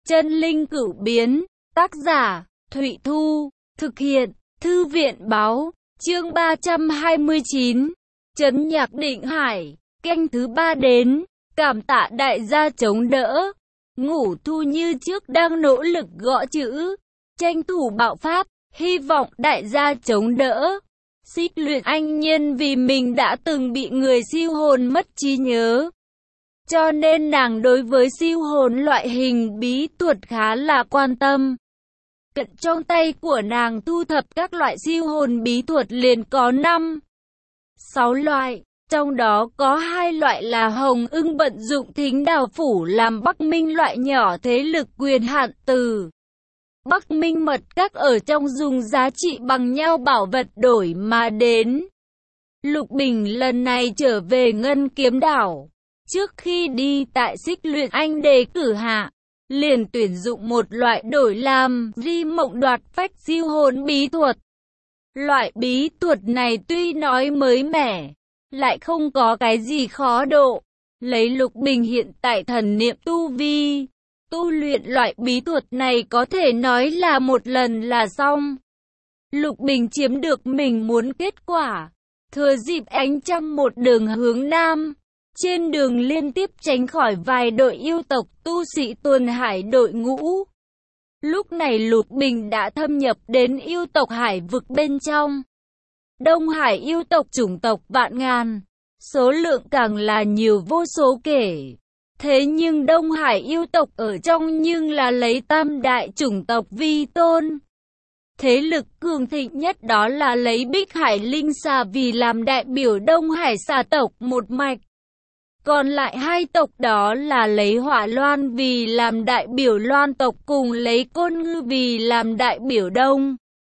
Chân linh cửu biến, tác giả, Thụy Thu, thực hiện, Thư viện báo, chương 329, Trấn Nhạc Định Hải, canh thứ 3 đến, cảm tạ đại gia chống đỡ. Ngũ Thu như trước đang nỗ lực gõ chữ, tranh thủ bạo pháp, hy vọng đại gia chống đỡ. Xích Luyện Anh Nhân vì mình đã từng bị người siêu hồn mất trí nhớ, cho nên nàng đối với siêu hồn loại hình bí thuật khá là quan tâm. Cận trong tay của nàng thu thập các loại siêu hồn bí thuật liền có 6 loại, trong đó có 2 loại là Hồng Ưng vận dụng Thính Đào Phủ làm Bắc Minh loại nhỏ thế lực quyền hạn từ Bắc Minh mật các ở trong dùng giá trị bằng nhau bảo vật đổi mà đến. Lục Bình lần này trở về Ngân Kiếm Đảo, trước khi đi tại Xích Luyện Anh đề cử hạ, liền tuyển dụng một loại đổi làm Di Mộng Đoạt Phách siêu hồn bí thuật. Loại bí thuật này tuy nói mới mẻ, lại không có cái gì khó độ. Lấy Lục Bình hiện tại thần niệm tu vi, tu luyện loại bí thuật này có thể nói là một lần là xong. Lục Bình chiếm được mình muốn kết quả, thừa dịp ánh trăng một đường hướng nam. Trên đường liên tiếp tránh khỏi vài đội yêu tộc tu sĩ tuần hải đội ngũ. Lúc này Lục Bình đã thâm nhập đến yêu tộc hải vực bên trong. Đông Hải yêu tộc chủng tộc vạn ngàn, số lượng càng là nhiều vô số kể. Thế nhưng Đông Hải yêu tộc ở trong nhưng là lấy tam đại chủng tộc vi tôn. Thế lực cường thịnh nhất đó là lấy Bích Hải Linh Xà vì làm đại biểu Đông Hải xà tộc một mạch. Còn lại 2 tộc đó là lấy Hỏa Loan vì làm đại biểu Loan tộc cùng lấy Côn Ngư vì làm đại biểu Đông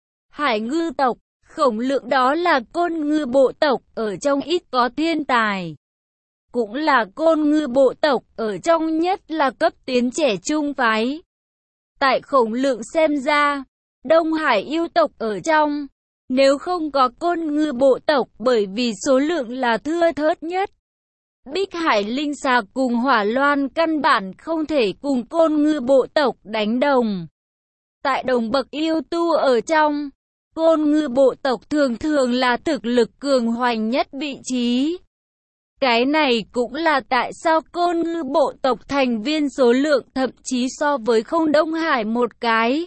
Hải ngư tộc. Khổng Lượng đó là Côn Ngư bộ tộc ở trong ít có thiên tài, cũng là Côn Ngư bộ tộc ở trong nhất là cấp tiến trẻ trung phái. Tại Khổng Lượng xem ra, Đông Hải yêu tộc ở trong, nếu không có Côn Ngư bộ tộc bởi vì số lượng là thưa thớt nhất. Bích Hải Linh Xà cùng Hỏa Loan căn bản không thể cùng Côn Ngư bộ tộc đánh đồng. Tại đồng bậc yêu tu ở trong, Côn Ngư bộ tộc thường thường là thực lực cường hoành nhất vị trí. Cái này cũng là tại sao Côn Ngư bộ tộc thành viên số lượng thậm chí so với không Đông Hải một cái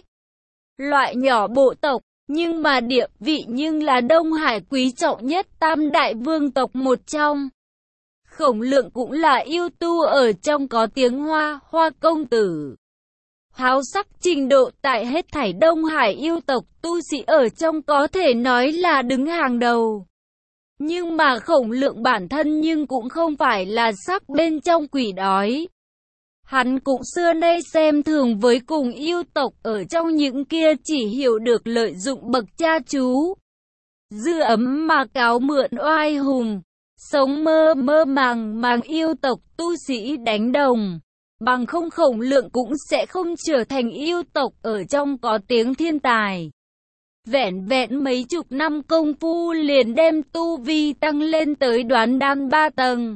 loại nhỏ bộ tộc, nhưng mà địa vị nhưng là Đông Hải quý trọng nhất tam đại vương tộc một trong. Khổng Lượng cũng là yêu tu ở trong có tiếng Hoa công tử. Háo sắc trình độ tại hết thảy Đông Hải yêu tộc tu sĩ ở trong có thể nói là đứng hàng đầu. Nhưng mà Khổng Lượng bản thân nhưng cũng không phải là sắc bên trong quỷ đói. Hắn cũng xưa nay xem thường với cùng yêu tộc ở trong những kia chỉ hiểu được lợi dụng bậc cha chú. Dư ấm mà cáo mượn oai hùng. Sống mơ màng yêu tộc tu sĩ đánh đồng. Bằng không Khổng Lượng cũng sẽ không trở thành yêu tộc ở trong có tiếng thiên tài. Vẹn vẹn mấy chục năm công phu liền đem tu vi tăng lên tới đoán đan 3 tầng.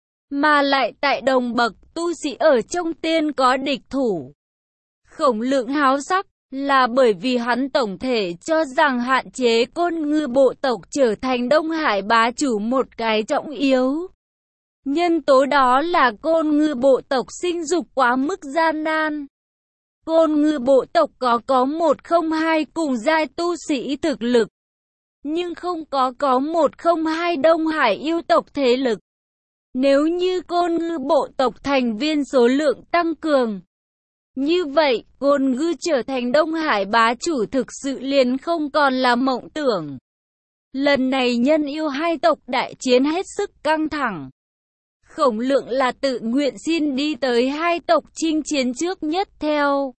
Mà lại tại đồng bậc tu sĩ ở trong tiên có địch thủ. Khổng Lượng háo sắc là bởi vì hắn tổng thể cho rằng hạn chế Côn Ngư bộ tộc trở thành Đông Hải bá chủ một cái trọng yếu. Nhân tố đó là Côn Ngư bộ tộc sinh dục quá mức gian nan. Côn Ngư bộ tộc có 102 cùng giai tu sĩ thực lực, nhưng không có 102 Đông Hải yêu tộc thế lực. Nếu như Côn Ngư bộ tộc thành viên số lượng tăng cường, như vậy Côn Ngư trở thành Đông Hải bá chủ thực sự liền không còn là mộng tưởng. Lần này nhân yêu 2 tộc đại chiến hết sức căng thẳng. Khổng Lượng là tự nguyện xin đi tới 2 tộc chinh chiến trước nhất theo.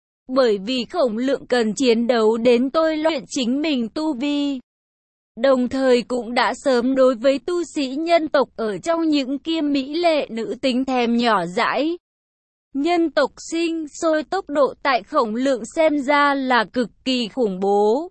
Bởi vì Khổng Lượng cần chiến đấu đến tôi luyện chính mình tu vi. Đồng thời cũng đã sớm đối với tu sĩ nhân tộc ở trong những kia mỹ lệ nữ tính thèm nhỏ dãi. Nhân tộc sinh sôi tốc độ tại Khổng Lượng xem ra là cực kỳ khủng bố.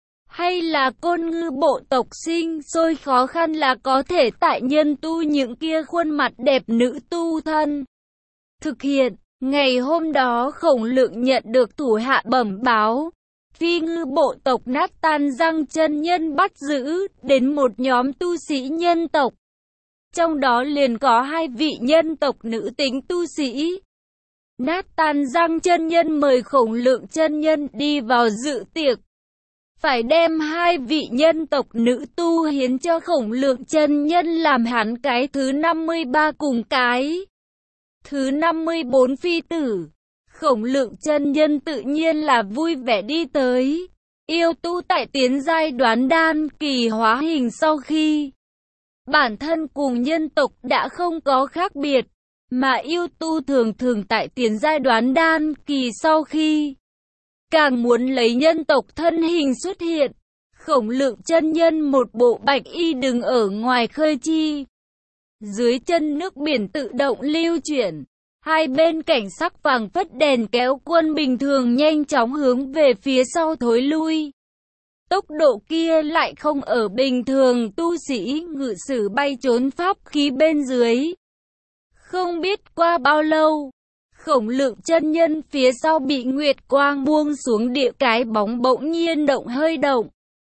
Hay là Côn Ngư bộ tộc sinh sôi khó khăn là có thể tại nhân tu những kia khuôn mặt đẹp nữ tu thân. Thực hiện, Ngày hôm đó Khổng Lượng nhận được thủ hạ bẩm báo, phi ngư bộ tộc Nát Tan Răng chân nhân bắt giữ đến một nhóm tu sĩ nhân tộc. Trong đó liền có 2 vị nhân tộc nữ tính tu sĩ. Nát Tan Răng chân nhân mời Khổng Lượng chân nhân đi vào dự tiệc. Phải đem 2 vị nhân tộc nữ tu hiến cho Khổng Lượng chân nhân làm hắn cái thứ 53 cùng cái thứ 54 phi tử. Khổng Lượng chân nhân tự nhiên là vui vẻ đi tới. Yêu tu tại tiến giai đoán đan kỳ hóa hình sau khi bản thân cùng nhân tộc đã không có khác biệt, mà yêu tu thường thường tại tiến giai đoán đan kỳ sau khi càng muốn lấy nhân tộc thân hình xuất hiện. Khổng Lượng chân nhân một bộ bạch y đứng ở ngoài khơi chi. Dưới chân nước biển tự động lưu chuyển. Hai bên cảnh sắc vàng phất đèn kéo quân bình thường nhanh chóng hướng về phía sau thối lui. Tốc độ kia lại không ở bình thường tu sĩ ngự sử bay trốn pháp khí bên dưới. Không biết qua bao lâu, Khổng Lượng chân nhân phía sau bị nguyệt quang buông xuống địa, cái bóng bỗng nhiên hơi động.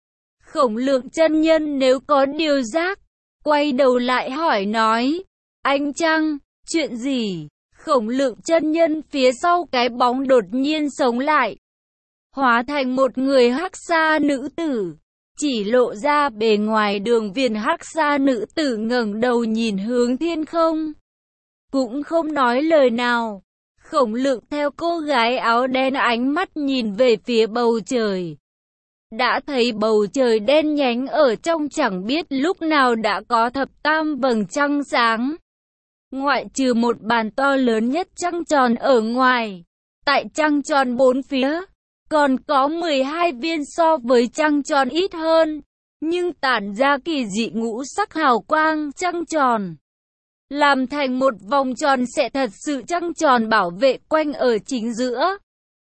Khổng Lượng chân nhân nếu có điều giác, quay đầu lại hỏi nói, anh Trăng, chuyện gì? Khổng Lượng chân nhân phía sau cái bóng đột nhiên sống lại, hóa thành một người hắc sa nữ tử. Chỉ lộ ra bề ngoài đường viền hắc sa nữ tử ngẩng đầu nhìn hướng thiên không, cũng không nói lời nào. Khổng Lượng theo cô gái áo đen ánh mắt nhìn về phía bầu trời. Đã thấy bầu trời đen nhánh ở trong chẳng biết lúc nào đã có thập tam vầng trăng sáng. Ngoại trừ một bàn to lớn nhất trăng tròn ở ngoài, tại trăng tròn bốn phía, còn có 12 viên so với trăng tròn ít hơn, nhưng tản ra kỳ dị ngũ sắc hào quang trăng tròn. Làm thành một vòng tròn sẽ thật sự trăng tròn bảo vệ quanh ở chính giữa.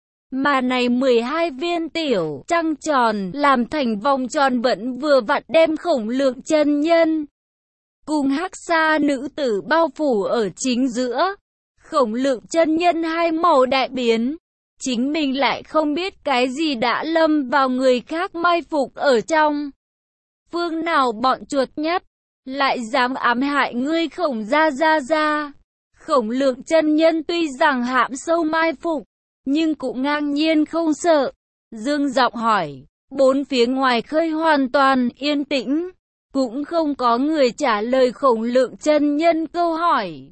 Mà này 12 viên tiểu trăng tròn làm thành vòng tròn vẫn vừa vặn đem Khổng Lượng chân nhân cùng hắc sa nữ tử bao phủ ở chính giữa. Khổng Lượng chân nhân hai màu đại biến, chính mình lại không biết cái gì đã lâm vào người khác mai phục ở trong. Phương nào bọn chuột nhắt lại dám ám hại ngươi Khổng gia. Khổng Lượng chân nhân tuy rằng hãm sâu mai phục, nhưng cũng ngang nhiên không sợ. Dương giọng hỏi, bốn phía ngoài khơi hoàn toàn yên tĩnh, cũng không có người trả lời Khổng Lượng chân nhân câu hỏi.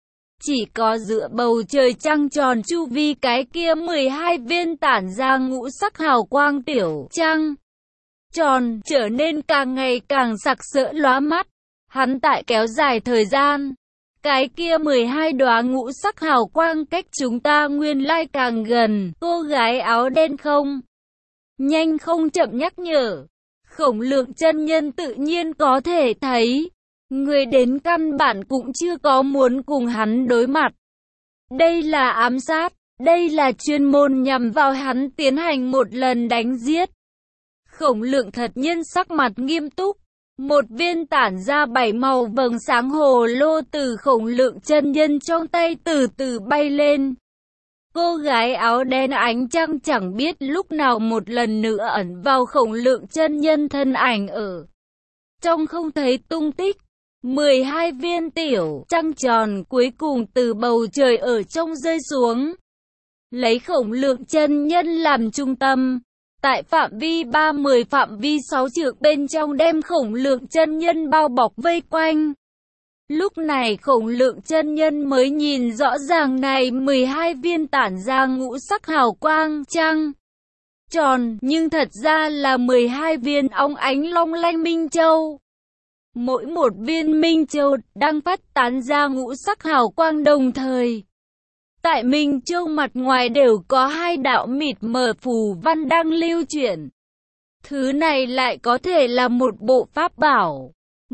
Chỉ có giữa bầu trời trăng tròn chu vi cái kia 12 viên tản ra ngũ sắc hào quang tiểu trăng tròn trở nên càng ngày càng sặc sỡ lóa mắt. Hắn tại kéo dài thời gian, cái kia 12 đóa ngũ sắc hào quang cách chúng ta nguyên lai càng gần. Cô gái áo đen không nhanh không chậm nhắc nhở. Khổng Lượng chân nhân tự nhiên có thể thấy, người đến căn bản cũng chưa có muốn cùng hắn đối mặt. Đây là ám sát, đây là chuyên môn nhằm vào hắn tiến hành một lần đánh giết. Khổng Lượng thật nhân sắc mặt nghiêm túc. Một viên tản ra 7 màu vầng sáng hồ lô từ Khổng Lượng chân nhân trong tay từ từ bay lên. Cô gái áo đen ánh trăng chẳng biết lúc nào một lần nữa ẩn vào Khổng Lượng chân nhân thân ảnh ở trong không thấy tung tích. 12 viên tiểu trăng tròn cuối cùng từ bầu trời ở trong rơi xuống, lấy Khổng Lượng chân nhân làm trung tâm. Tại phạm vi 30 phạm vi 6 trượng bên trong đem Khổng Lượng chân nhân bao bọc vây quanh. Lúc này Khổng Lượng chân nhân mới nhìn rõ ràng này 12 viên tản ra ngũ sắc hào quang trăng tròn, nhưng thật ra là 12 viên óng ánh long lanh minh châu. Mỗi một viên minh châu đang phát tán ra ngũ sắc hào quang đồng thời. Tại minh châu mặt ngoài đều có 2 đạo mịt mờ phù văn đang lưu chuyển. Thứ này lại có thể là một bộ pháp bảo.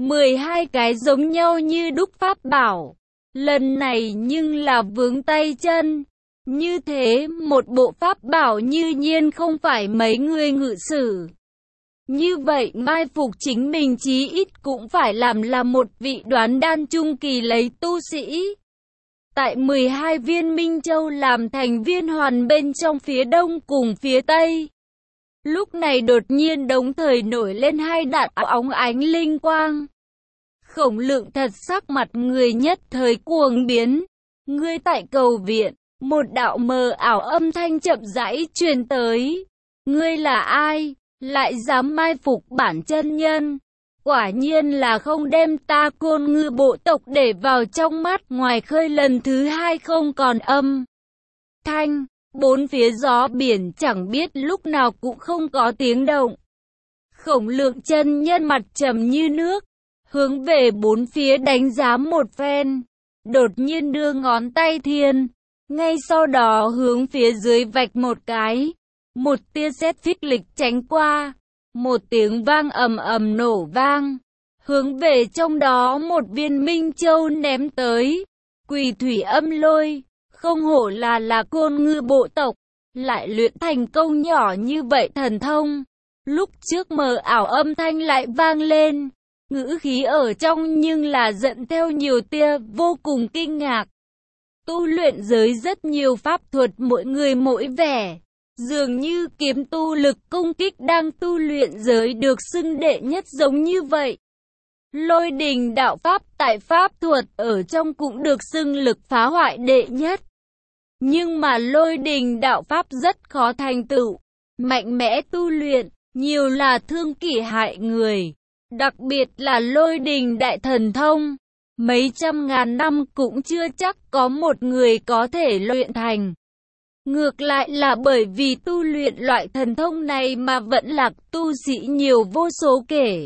12 cái giống nhau như đúc pháp bảo. Lần này nhưng là vướng tay chân. Như thế một bộ pháp bảo như nhiên không phải mấy người ngự sử. Như vậy mai phục chính mình chí ít cũng phải làm là một vị đoán đan trung kỳ lấy tu sĩ. tại 12 viên minh châu làm thành viên hoàn bên trong phía đông cùng phía tây. Lúc này đột nhiên đồng thời nổi lên hai đạn óng ánh linh quang. Khổng Lượng thật sắc mặt người nhất thời cuồng biến. Ngươi tại cầu viện, một đạo mờ ảo âm thanh chậm rãi truyền tới. Ngươi là ai, lại dám mai phục bản chân nhân? Quả nhiên là không đem ta Côn Ngư bộ tộc để vào trong mắt. Ngoài khơi lần thứ hai không còn âm thanh, bốn phía gió biển chẳng biết lúc nào cũng không có tiếng động. Khổng Lượng chân nhân mặt trầm như nước, hướng về bốn phía đánh giá một phen, đột nhiên đưa ngón tay thiên, ngay sau đó hướng phía dưới vạch một cái, một tia sét phích lịch tránh qua, một tiếng vang ầm ầm nổ vang, hướng về trong đó một viên minh châu ném tới. Quỷ thủy âm lôi, không hổ là Côn Ngư bộ tộc, lại luyện thành công nhỏ như vậy thần thông. Lúc trước mờ ảo âm thanh lại vang lên, ngữ khí ở trong nhưng là dẫn theo nhiều tia vô cùng kinh ngạc. Tu luyện giới rất nhiều pháp thuật mỗi người mỗi vẻ, dường như kiếm tu lực công kích đang tu luyện giới được xưng đệ nhất giống như vậy. Lôi đình đạo pháp tại pháp thuật ở trong cũng được xưng lực phá hoại đệ nhất. Nhưng mà lôi đình đạo pháp rất khó thành tựu, mạnh mẽ tu luyện, nhiều là thương kỷ hại người. Đặc biệt là lôi đình đại thần thông, mấy trăm ngàn năm cũng chưa chắc có một người có thể luyện thành. Ngược lại là bởi vì tu luyện loại thần thông này mà vẫn lạc tu sĩ nhiều vô số kể.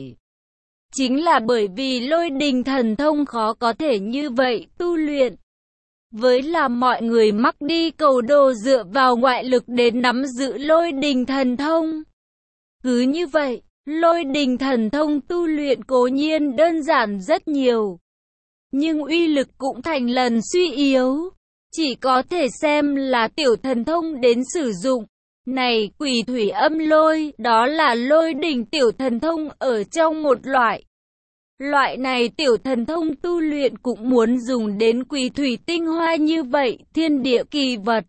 Chính là bởi vì lôi đình thần thông khó có thể như vậy tu luyện. Với là mọi người mắc đi cầu đồ dựa vào ngoại lực để nắm giữ lôi đình thần thông. Cứ như vậy, lôi đình thần thông tu luyện cố nhiên đơn giản rất nhiều, nhưng uy lực cũng thành lần suy yếu. Chỉ có thể xem là tiểu thần thông đến sử dụng. Này quỷ thủy âm lôi, đó là lôi đình tiểu thần thông ở trong một loại. Loại này tiểu thần thông tu luyện cũng muốn dùng đến quỷ thủy tinh hoa như vậy, thiên địa kỳ vật.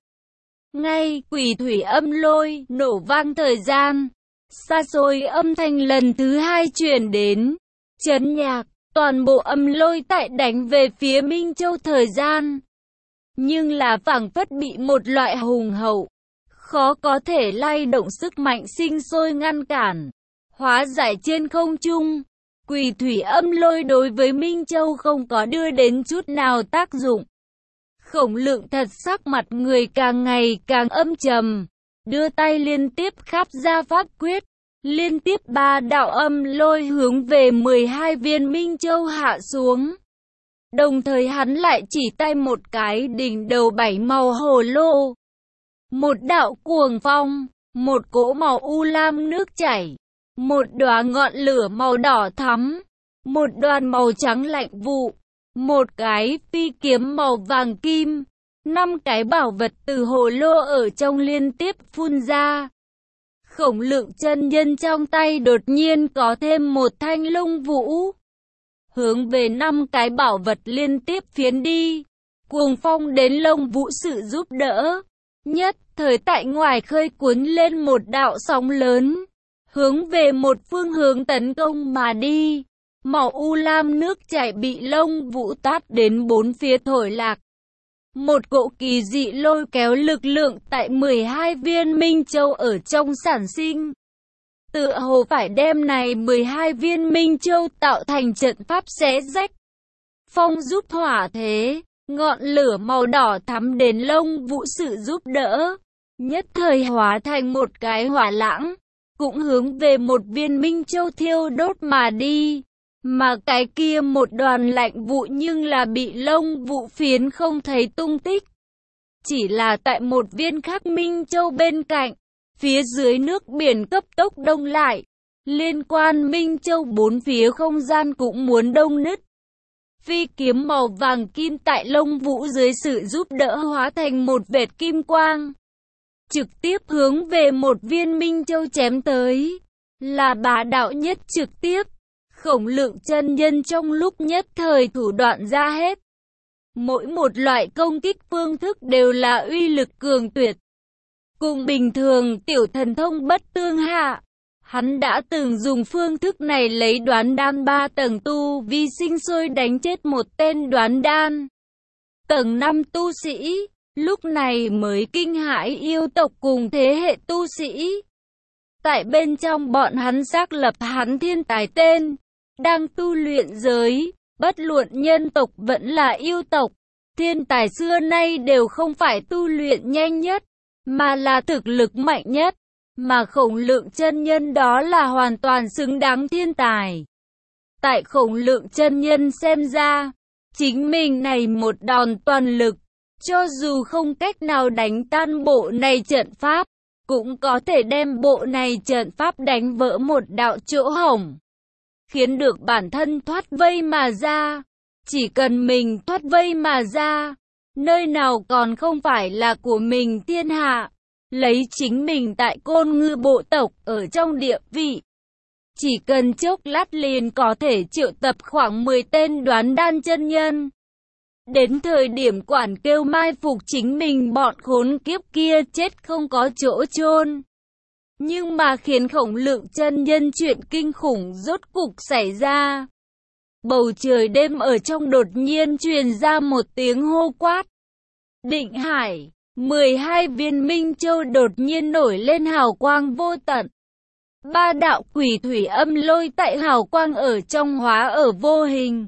Ngay quỷ thủy âm lôi, nổ vang thời gian, xa xôi âm thanh lần thứ hai truyền đến, chấn nhạc, toàn bộ âm lôi tại đánh về phía Minh Châu thời gian. Nhưng là phảng phất bị một loại hùng hậu, khó có thể lay động sức mạnh sinh sôi ngăn cản, hóa giải trên không trung. Quỷ thủy âm lôi đối với Minh Châu không có đưa đến chút nào tác dụng. Khổng Lượng thật sắc mặt người càng ngày càng âm trầm, đưa tay liên tiếp khắp ra pháp quyết, liên tiếp 3 đạo âm lôi hướng về 12 viên Minh Châu hạ xuống. Đồng thời hắn lại chỉ tay một cái đỉnh đầu 7 màu hồ lô. Một đạo cuồng phong, một cỗ màu u lam nước chảy, một đóa ngọn lửa màu đỏ thắm, một đoàn màu trắng lạnh vụ, một cái phi kiếm màu vàng kim, 5 cái bảo vật từ hồ lô ở trong liên tiếp phun ra. Khổng Lượng chân nhân trong tay đột nhiên có thêm một thanh lông vũ, hướng về 5 cái bảo vật liên tiếp phiến đi. Cuồng phong đến lông vũ sự giúp đỡ, nhất thời tại ngoài khơi cuốn lên một đạo sóng lớn, hướng về một phương hướng tấn công mà đi. Màu u lam nước chảy bị lông vũ tát đến bốn phía thổi lạc. Một cỗ kỳ dị lôi kéo lực lượng tại 12 viên Minh Châu ở trong sản sinh. Tựa hồ phải đem này 12 viên Minh Châu tạo thành trận pháp xé rách. Phong giúp hỏa thế, ngọn lửa màu đỏ thắm đến lông vũ sự giúp đỡ, nhất thời hóa thành một cái hỏa lãng, cũng hướng về một viên Minh Châu thiêu đốt mà đi. Mà cái kia một đoàn lạnh vụ nhưng là bị lông vũ phiến không thấy tung tích. Chỉ là tại một viên khác Minh Châu bên cạnh, phía dưới nước biển cấp tốc đông lại. Liên quan Minh Châu bốn phía không gian cũng muốn đông nứt. Phi kiếm màu vàng kim tại lông vũ dưới sự giúp đỡ hóa thành một vệt kim quang, trực tiếp hướng về một viên Minh Châu chém tới. Là bá đạo nhất trực tiếp. Khổng Lượng chân nhân trong lúc nhất thời thủ đoạn ra hết. Mỗi một loại công kích phương thức đều là uy lực cường tuyệt. Cùng bình thường tiểu thần thông bất tương hạ. Hắn đã từng dùng phương thức này lấy đoán đan 3 tầng tu vi sinh sôi đánh chết một tên đoán đan tầng 5 tu sĩ, lúc này mới kinh hãi yêu tộc cùng thế hệ tu sĩ. Tại bên trong bọn hắn xác lập hắn thiên tài tên, đang tu luyện giới, bất luận nhân tộc vẫn là yêu tộc. Thiên tài xưa nay đều không phải tu luyện nhanh nhất, mà là thực lực mạnh nhất. Mà Khổng Lượng chân nhân đó là hoàn toàn xứng đáng thiên tài. Tại Khổng Lượng chân nhân xem ra, chính mình này một đòn toàn lực, cho dù không cách nào đánh tan bộ này trận pháp, cũng có thể đem bộ này trận pháp đánh vỡ một đạo chỗ hổng, khiến được bản thân thoát vây mà ra. Chỉ cần mình thoát vây mà ra, nơi nào còn không phải là của mình thiên hạ. Lấy chính mình tại Côn Ngư bộ tộc ở trong địa vị, chỉ cần chốc lát liền có thể triệu tập khoảng 10 tên đoán đan chân nhân. Đến thời điểm quản kêu mai phục chính mình, bọn khốn kiếp kia chết không có chỗ chôn. Nhưng mà khiến Khổng Lượng chân nhân chuyện kinh khủng rốt cục xảy ra. Bầu trời đêm ở trong đột nhiên truyền ra một tiếng hô quát. Định Hải, 12 viên minh châu đột nhiên nổi lên hào quang vô tận. 3 đạo quỷ thủy âm lôi tại hào quang ở trong hóa ở vô hình.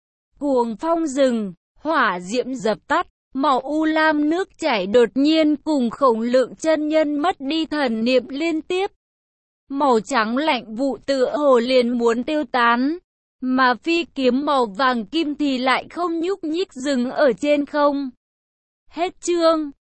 Cuồng phong rừng, hỏa diễm dập tắt, màu u lam nước chảy đột nhiên cùng Khổng Lượng chân nhân mất đi thần niệm liên tiếp. Màu trắng lạnh vụ tựa hồ liền muốn tiêu tán, mà phi kiếm màu vàng kim thì lại không nhúc nhích dừng ở trên không. Hết chương.